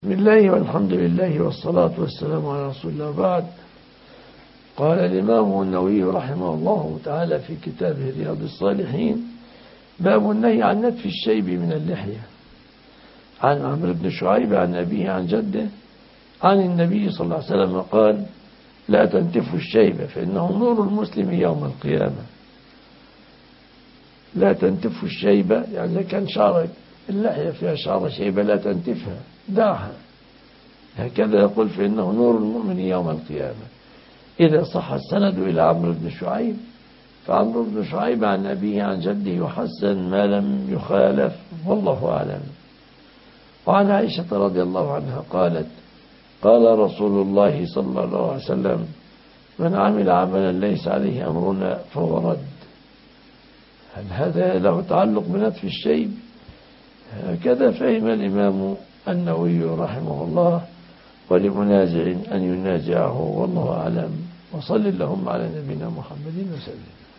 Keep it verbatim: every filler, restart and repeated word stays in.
بسم الله والحمد لله والصلاة والسلام على رسول الله. بعد، قال الإمام النووي رحمه الله تعالى في كتابه رياض الصالحين: باب النهي عن نتف الشيب من اللحية. عن عمرو بن شعيب عن أبيه عن جده عن النبي صلى الله عليه وسلم قال: لا تنتفوا الشيب فإنه نور المسلم يوم القيامة. لا تنتفوا الشيب يعني إذا كان شعرك اللحية فيها شعر شيبة لا تنتفها، دعها هكذا يقول، فإنه نور المؤمن يوم القيامة. إذا صح السند إلى عمرو بن شعيب فعمرو بن شعيب عن أبيه عن جده يحسن ما لم يخالف، والله أعلم. وعن عائشة رضي الله عنها قالت: قال رسول الله صلى الله عليه وسلم: من عمل عملا ليس عليه أمرنا فهو رد. هل هذا له تعلق بنتف الشيب؟ هكذا فهم الإمام النووي رحمه الله، ولمنازع أن ينازعه، والله أعلم. وصل اللهم على نبينا محمد وسلم.